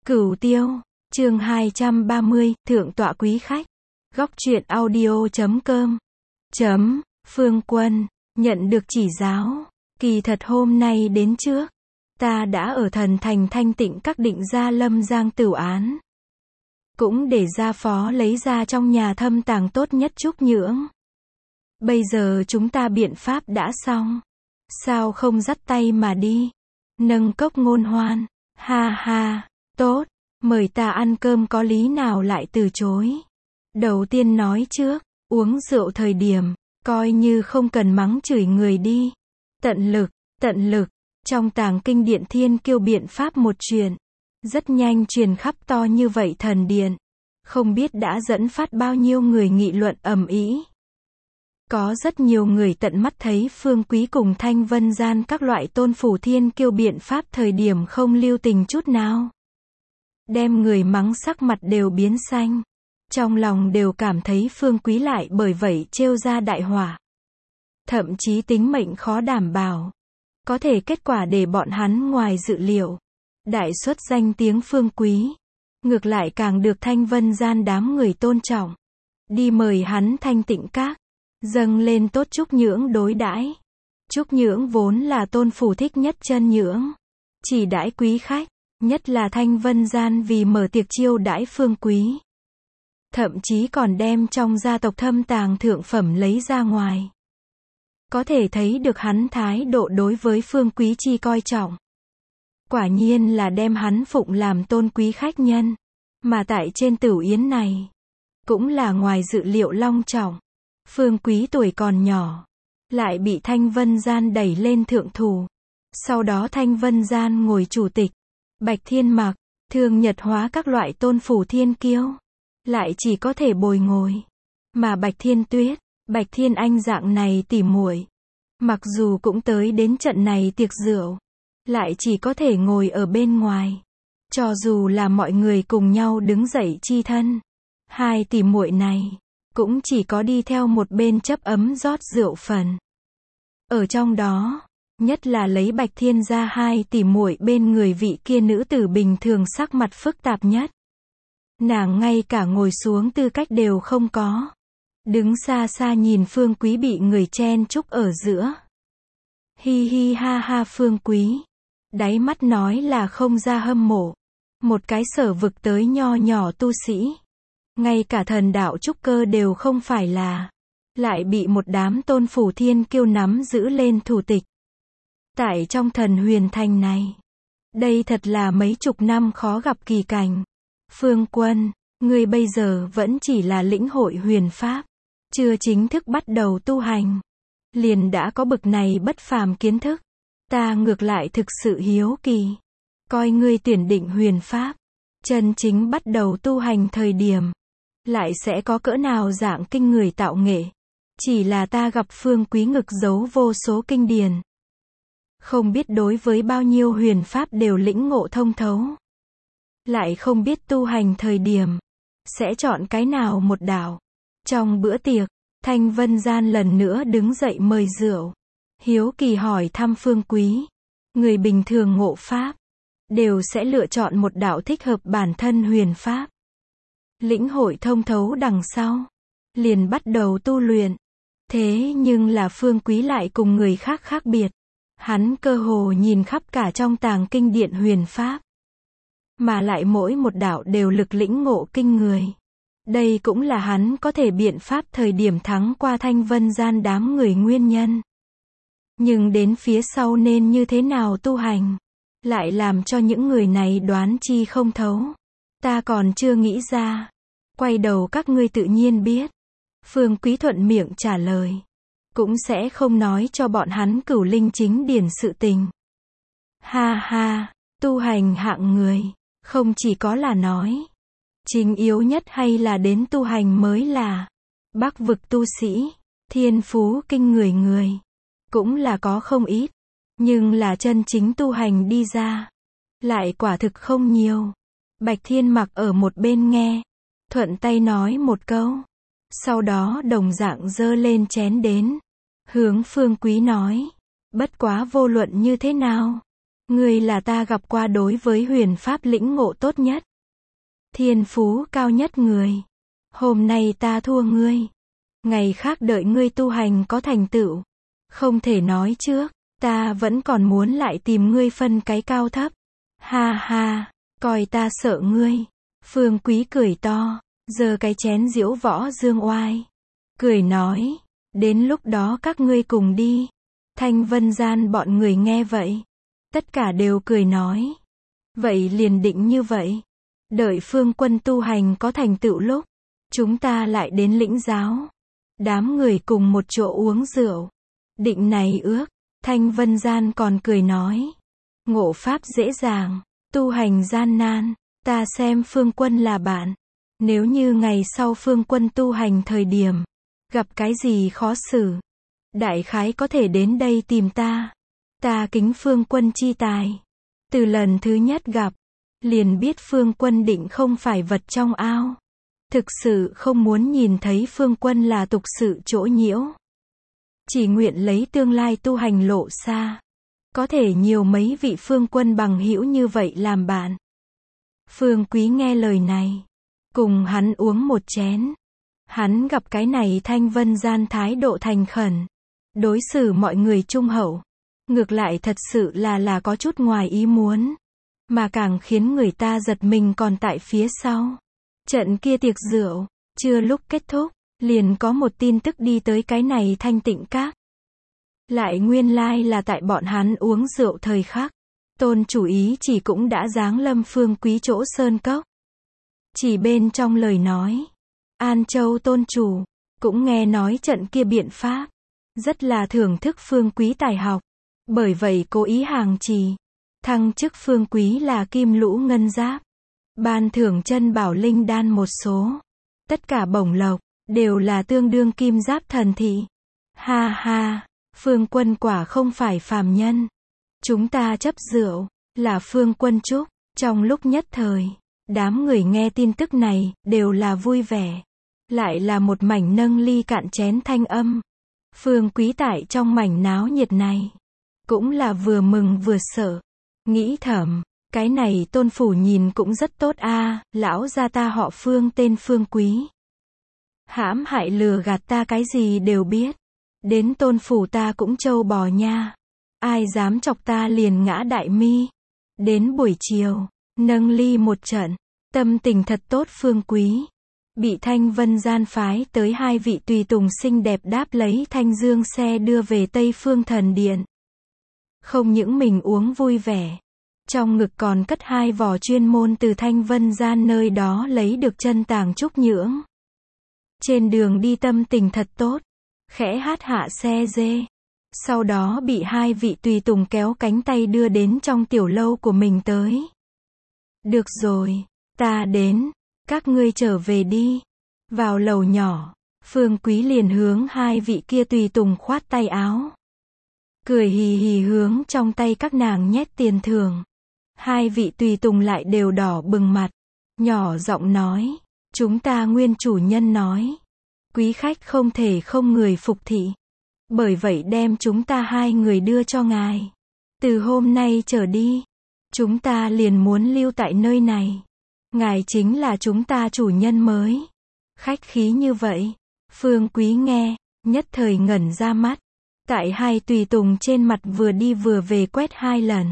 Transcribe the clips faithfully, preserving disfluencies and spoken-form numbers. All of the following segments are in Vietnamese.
Cửu Tiêu, chương hai trăm ba mươi, Thượng tọa quý khách. Góc truyện audio chấm com. Chấm, Phương Quân, nhận được chỉ giáo. Kỳ thật hôm nay đến trước, ta đã ở Thần Thành thanh tịnh các định ra Lâm Giang tửu án. Cũng để gia phó lấy ra trong nhà thâm tàng tốt nhất trúc nhưỡng. Bây giờ chúng ta biện pháp đã xong. Sao không dắt tay mà đi? Nâng cốc ngôn hoan. Ha ha, tốt, mời ta ăn cơm có lý nào lại từ chối. Đầu tiên nói trước, uống rượu thời điểm, coi như không cần mắng chửi người đi. Tận lực, tận lực, trong tàng kinh điện thiên kiêu biện pháp một chuyện. Rất nhanh truyền khắp to như vậy thần điện. Không biết đã dẫn phát bao nhiêu người nghị luận ầm ĩ. Có rất nhiều người tận mắt thấy Phương Quý cùng Thanh Vân Gian các loại tôn phủ thiên kiêu biện pháp thời điểm không lưu tình chút nào. Đem người mắng sắc mặt đều biến xanh. Trong lòng đều cảm thấy Phương Quý lại bởi vậy trêu ra đại họa. Thậm chí tính mệnh khó đảm bảo. Có thể kết quả để bọn hắn ngoài dự liệu. Đại xuất danh tiếng Phương Quý. Ngược lại càng được Thanh Vân Gian đám người tôn trọng. Đi mời hắn thanh tịnh các. Dâng lên tốt trúc nhưỡng đối đãi. Trúc nhưỡng vốn là tôn phủ thích nhất chân nhưỡng. Chỉ đãi quý khách, nhất là Thanh Vân Gian vì mở tiệc chiêu đãi Phương Quý. Thậm chí còn đem trong gia tộc thâm tàng thượng phẩm lấy ra ngoài. Có thể thấy được hắn thái độ đối với Phương Quý chi coi trọng. Quả nhiên là đem hắn phụng làm tôn quý khách nhân. Mà tại trên tửu yến này, cũng là ngoài dự liệu long trọng. Phương Quý tuổi còn nhỏ, lại bị Thanh Vân Gian đẩy lên thượng thủ. Sau đó Thanh Vân Gian ngồi chủ tịch, Bạch Thiên Mặc, Thương Nhật Hóa các loại tôn phủ thiên kiêu, lại chỉ có thể bồi ngồi. Mà Bạch Thiên Tuyết, Bạch Thiên Anh dạng này tỉ muội, mặc dù cũng tới đến trận này tiệc rượu, lại chỉ có thể ngồi ở bên ngoài. Cho dù là mọi người cùng nhau đứng dậy chi thân, hai tỉ muội này cũng chỉ có đi theo một bên chấp ấm rót rượu phần. Ở trong đó, nhất là lấy Bạch Thiên ra hai tỉ muội bên người vị kia nữ tử bình thường sắc mặt phức tạp nhất. Nàng ngay cả ngồi xuống tư cách đều không có. Đứng xa xa nhìn Phương Quý bị người chen chúc ở giữa. Hi hi ha ha Phương Quý. Đáy mắt nói là không ra hâm mộ. Một cái sở vực tới nho nhỏ tu sĩ. Ngay cả thần đạo trúc cơ đều không phải là. Lại bị một đám tôn phủ thiên kiêu nắm giữ lên thủ tịch. Tại trong thần huyền thành này. Đây thật là mấy chục năm khó gặp kỳ cảnh. Phương Quân, ngươi bây giờ vẫn chỉ là lĩnh hội huyền pháp. Chưa chính thức bắt đầu tu hành. Liền đã có bực này bất phàm kiến thức. Ta ngược lại thực sự hiếu kỳ. Coi ngươi tuyển định huyền pháp. Chân chính bắt đầu tu hành thời điểm. Lại sẽ có cỡ nào dạng kinh người tạo nghệ. Chỉ là ta gặp Phương Quý ngực giấu vô số kinh điển. Không biết đối với bao nhiêu huyền pháp đều lĩnh ngộ thông thấu. Lại không biết tu hành thời điểm. Sẽ chọn cái nào một đạo. Trong bữa tiệc, Thanh Vân Gian lần nữa đứng dậy mời rượu. Hiếu kỳ hỏi thăm Phương Quý. Người bình thường ngộ pháp. Đều sẽ lựa chọn một đạo thích hợp bản thân huyền pháp. Lĩnh hội thông thấu đằng sau. Liền bắt đầu tu luyện. Thế nhưng là Phương Quý lại cùng người khác khác biệt. Hắn cơ hồ nhìn khắp cả trong tàng kinh điện huyền pháp. Mà lại mỗi một đạo đều lực lĩnh ngộ kinh người. Đây cũng là hắn có thể biện pháp thời điểm thắng qua Thanh Vân Gian đám người nguyên nhân. Nhưng đến phía sau nên như thế nào tu hành. Lại làm cho những người này đoán chi không thấu. Ta còn chưa nghĩ ra. Quay đầu các ngươi tự nhiên biết. Phương Quý thuận miệng trả lời. Cũng sẽ không nói cho bọn hắn cửu linh chính điển sự tình. Ha ha, tu hành hạng người. Không chỉ có là nói. Chính yếu nhất hay là đến tu hành mới là. Bắc vực tu sĩ. Thiên phú kinh người người. Cũng là có không ít. Nhưng là chân chính tu hành đi ra. Lại quả thực không nhiều. Bạch Thiên Mặc ở một bên nghe. Thuận tay nói một câu. Sau đó đồng dạng giơ lên chén đến. Hướng Phương Quý nói. Bất quá vô luận như thế nào. Ngươi là ta gặp qua đối với huyền pháp lĩnh ngộ tốt nhất. Thiên phú cao nhất người. Hôm nay ta thua ngươi. Ngày khác đợi ngươi tu hành có thành tựu. Không thể nói trước, ta vẫn còn muốn lại tìm ngươi phân cái cao thấp. Ha ha, coi ta sợ ngươi. Phương Quý cười to, giơ cái chén diễu võ dương oai. Cười nói, đến lúc đó các ngươi cùng đi. Thanh Vân Gian bọn người nghe vậy. Tất cả đều cười nói. Vậy liền định như vậy. Đợi Phương Quân tu hành có thành tựu lúc. Chúng ta lại đến lĩnh giáo. Đám người cùng một chỗ uống rượu. Định này ước. Thanh Vân Gian còn cười nói. Ngộ pháp dễ dàng. Tu hành gian nan. Ta xem Phương Quân là bạn. Nếu như ngày sau Phương Quân tu hành thời điểm. Gặp cái gì khó xử. Đại khái có thể đến đây tìm ta. Ta kính Phương Quân chi tài. Từ lần thứ nhất gặp. Liền biết Phương Quân định không phải vật trong ao. Thực sự không muốn nhìn thấy Phương Quân là tục sự chỗ nhiễu. Chỉ nguyện lấy tương lai tu hành lộ xa. Có thể nhiều mấy vị Phương Quân bằng hữu như vậy làm bạn. Phương Quý nghe lời này. Cùng hắn uống một chén. Hắn gặp cái này Thanh Vân Gian thái độ thành khẩn. Đối xử mọi người trung hậu. Ngược lại thật sự là là có chút ngoài ý muốn. Mà càng khiến người ta giật mình còn tại phía sau. Trận kia tiệc rượu, chưa lúc kết thúc, liền có một tin tức đi tới cái này Thanh Tịnh Các. Lại nguyên lai là tại bọn hắn uống rượu thời khắc. Tôn chủ ý chỉ cũng đã giáng lâm Phương Quý chỗ sơn cốc. Chỉ bên trong lời nói. An Châu tôn chủ, cũng nghe nói trận kia biện pháp. Rất là thưởng thức Phương Quý tài học. Bởi vậy cố ý hàng trì. Thăng chức Phương Quý là kim lũ ngân giáp. Ban thưởng chân bảo linh đan một số. Tất cả bổng lộc, đều là tương đương kim giáp thần thị. Ha ha, Phương Quân quả không phải phàm nhân. Chúng ta chấp rượu, là Phương Quân chúc. Trong lúc nhất thời, đám người nghe tin tức này, đều là vui vẻ. Lại là một mảnh nâng ly cạn chén thanh âm. Phương Quý tại trong mảnh náo nhiệt này. Cũng là vừa mừng vừa sợ. Nghĩ thầm, cái này tôn phủ nhìn cũng rất tốt a, à, lão gia ta họ Phương tên Phương Quý. Hãm hại lừa gạt ta cái gì đều biết. Đến tôn phủ ta cũng trâu bò nha. Ai dám chọc ta liền ngã đại mi. Đến buổi chiều, nâng ly một trận, tâm tình thật tốt Phương Quý. Bị Thanh Vân Gian phái tới hai vị tùy tùng xinh đẹp đáp lấy thanh dương xe đưa về Tây Phương Thần Điện. Không những mình uống vui vẻ. Trong ngực còn cất hai vỏ chuyên môn từ Thanh Vân Gian nơi đó lấy được chân tàng trúc nhưỡng. Trên đường đi tâm tình thật tốt. Khẽ hát hạ xe dê. Sau đó bị hai vị tùy tùng kéo cánh tay đưa đến trong tiểu lâu của mình tới. Được rồi, ta đến. Các ngươi trở về đi. Vào lầu nhỏ, Phương Quý liền hướng hai vị kia tùy tùng khoát tay áo. Cười hì hì hướng trong tay các nàng nhét tiền thưởng. Hai vị tùy tùng lại đều đỏ bừng mặt. Nhỏ giọng nói. Chúng ta nguyên chủ nhân nói. Quý khách không thể không người phục thị. Bởi vậy đem chúng ta hai người đưa cho ngài. Từ hôm nay trở đi. Chúng ta liền muốn lưu tại nơi này. Ngài chính là chúng ta chủ nhân mới. Khách khí như vậy. Phương Quý nghe. Nhất thời ngẩn ra mắt. Tại hai tùy tùng trên mặt vừa đi vừa về quét hai lần.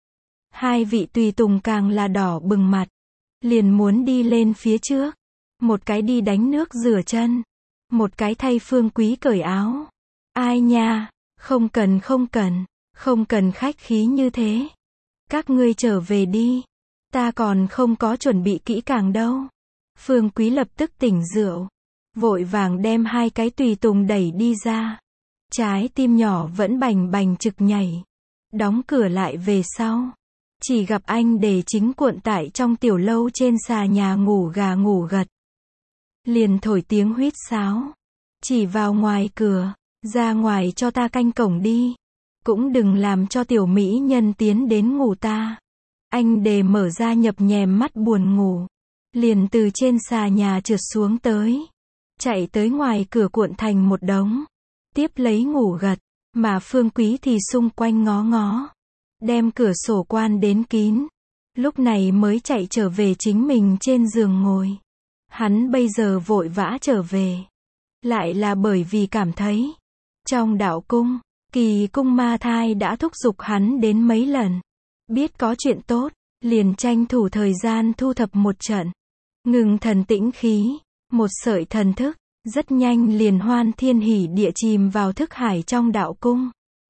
Hai vị tùy tùng càng là đỏ bừng mặt. Liền muốn đi lên phía trước. Một cái đi đánh nước rửa chân. Một cái thay Phương Quý cởi áo. Ai nha, không cần không cần. Không cần khách khí như thế. Các ngươi trở về đi. Ta còn không có chuẩn bị kỹ càng đâu. Phương Quý lập tức tỉnh rượu. Vội vàng đem hai cái tùy tùng đẩy đi ra. Trái tim nhỏ vẫn bành bành trực nhảy. Đóng cửa lại về sau. Chỉ gặp anh để chính cuộn tại trong tiểu lâu trên xà nhà ngủ gà ngủ gật. Liền thổi tiếng huýt sáo. Chỉ vào ngoài cửa. Ra ngoài cho ta canh cổng đi. Cũng đừng làm cho tiểu mỹ nhân tiến đến ngủ ta. Anh để mở ra nhập nhèm mắt buồn ngủ. Liền từ trên xà nhà trượt xuống tới. Chạy tới ngoài cửa cuộn thành một đống. Tiếp lấy ngủ gật. Mà Phương Quý thì xung quanh ngó ngó. đem cửa sổ quan đến kín. Lúc này mới chạy trở về chính mình trên giường ngồi. Hắn bây giờ vội vã trở về. Lại là bởi vì cảm thấy, trong đạo cung, Kỳ cung ma thai đã thúc giục hắn đến mấy lần. Biết có chuyện tốt, liền tranh thủ thời gian thu thập một trận. Ngừng thần tĩnh khí, một sợi thần thức, rất nhanh liền hoan thiên hỉ địa chìm vào thức hải trong đạo cung.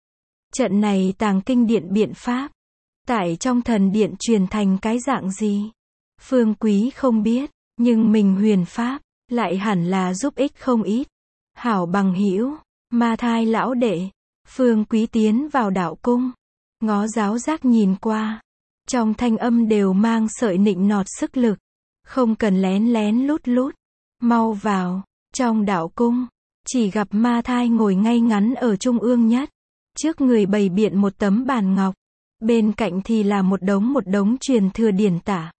Trận này tàng kinh điện biện pháp, tại trong thần điện truyền thành cái dạng gì? Phương Quý không biết, nhưng mình huyền pháp, lại hẳn là giúp ích không ít. Hảo bằng hữu, ma thai lão đệ, Phương Quý tiến vào đạo cung, ngó giáo giác nhìn qua, trong thanh âm đều mang sợi nịnh nọt sức lực, không cần lén lén lút lút, mau vào. Trong đạo cung, chỉ gặp ma thai ngồi ngay ngắn ở trung ương nhất, trước người bày biện một tấm bàn ngọc, bên cạnh thì là một đống một đống truyền thừa điển tả.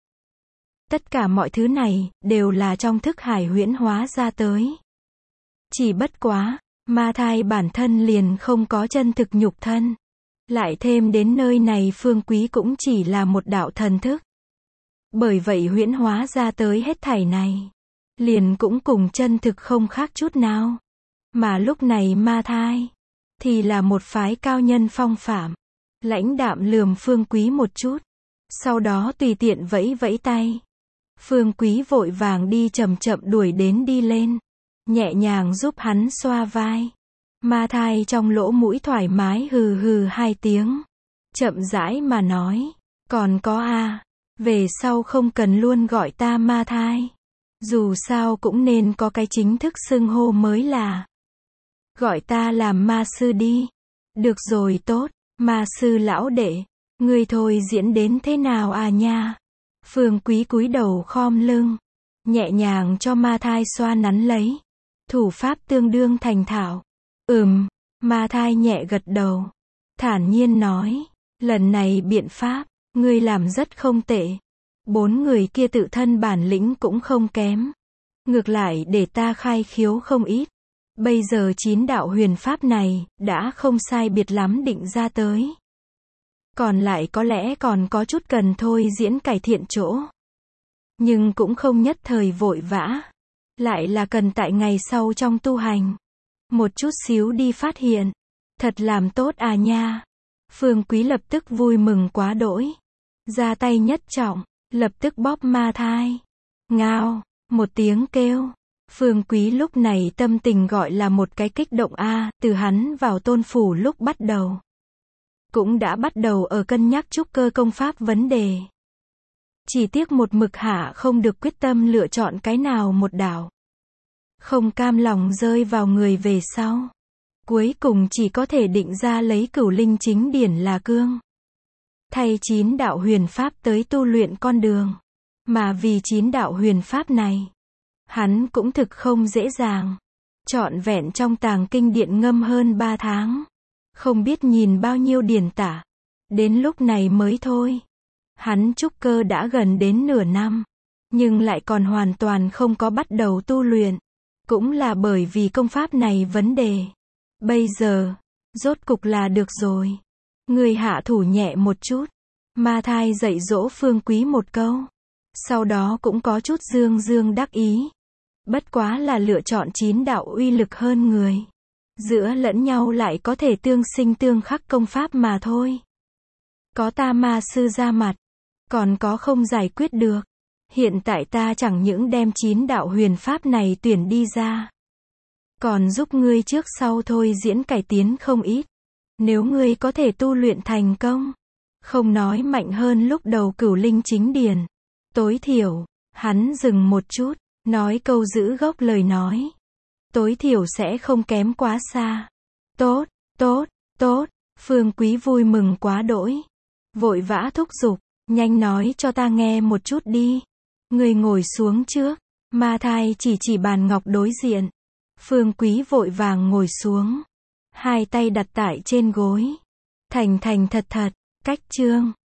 Tất cả mọi thứ này, đều là trong thức hải huyễn hóa ra tới. Chỉ bất quá, ma thai bản thân liền không có chân thực nhục thân. Lại thêm đến nơi này Phương Quý cũng chỉ là một đạo thần thức. Bởi vậy huyễn hóa ra tới hết thảy này, liền cũng cùng chân thực không khác chút nào. Mà lúc này ma thai, thì là một phái cao nhân phong phạm. Lãnh đạm lườm Phương Quý một chút, sau đó tùy tiện vẫy vẫy tay. Phương Quý vội vàng đi chậm chậm đuổi đến đi lên, nhẹ nhàng giúp hắn xoa vai. Ma thai trong lỗ mũi thoải mái hừ hừ hai tiếng, chậm rãi mà nói, còn có a, về sau không cần luôn gọi ta ma thai. Dù sao cũng nên có cái chính thức xưng hô mới là. Gọi ta làm ma sư đi. Được rồi tốt, ma sư lão đệ, ngươi thôi diễn đến thế nào à nha? Phương Quý cúi đầu khom lưng, nhẹ nhàng cho ma thai xoa nắn lấy. Thủ pháp tương đương thành thạo. Ừm, ma thai nhẹ gật đầu, thản nhiên nói, lần này biện pháp, ngươi làm rất không tệ. Bốn người kia tự thân bản lĩnh cũng không kém. Ngược lại để ta khai khiếu không ít. Bây giờ chín đạo huyền pháp này, đã không sai biệt lắm định ra tới. Còn lại có lẽ còn có chút cần thôi diễn cải thiện chỗ. Nhưng cũng không nhất thời vội vã. Lại là cần tại ngày sau trong tu hành. Một chút xíu đi phát hiện. Thật làm tốt à nha. Phương Quý lập tức vui mừng quá đỗi. Ra tay nhất trọng, lập tức bóp ma thai. Ngao, một tiếng kêu. Phương Quý lúc này tâm tình gọi là một cái kích động a, từ hắn vào tôn phủ lúc bắt đầu. Cũng đã bắt đầu ở cân nhắc trúc cơ công pháp vấn đề. Chỉ tiếc một mực hạ không được quyết tâm lựa chọn cái nào một đạo. Không cam lòng rơi vào người về sau. Cuối cùng chỉ có thể định ra lấy cửu linh chính điển là cương. Thay chín đạo huyền pháp tới tu luyện con đường. Mà vì chín đạo huyền pháp này, hắn cũng thực không dễ dàng. Trọn vẹn trong tàng kinh điện ngâm hơn ba tháng. Không biết nhìn bao nhiêu điển tả. Đến lúc này mới thôi. Hắn trúc cơ đã gần đến nửa năm. Nhưng lại còn hoàn toàn không có bắt đầu tu luyện. Cũng là bởi vì công pháp này vấn đề. Bây giờ, rốt cục là được rồi. Người hạ thủ nhẹ một chút. Ma thai dạy dỗ Phương Quý một câu. Sau đó cũng có chút dương dương đắc ý. Bất quá là lựa chọn chín đạo uy lực hơn người. Giữa lẫn nhau lại có thể tương sinh tương khắc công pháp mà thôi. Có ta ma sư ra mặt. Còn có không giải quyết được. Hiện tại ta chẳng những đem chín đạo huyền pháp này tuyển đi ra. Còn giúp ngươi trước sau thôi diễn cải tiến không ít. Nếu ngươi có thể tu luyện thành công. Không nói mạnh hơn lúc đầu cửu linh chính điển. Tối thiểu, hắn dừng một chút, nói câu giữ gốc lời nói. Tối thiểu sẽ không kém quá xa. Tốt, tốt, tốt, Phương Quý vui mừng quá đỗi. Vội vã thúc giục, nhanh nói cho ta nghe một chút đi. Người ngồi xuống trước, ma thai chỉ chỉ bàn ngọc đối diện. Phương Quý vội vàng ngồi xuống. Hai tay đặt tại trên gối. Thành thành thật thật, cách chương.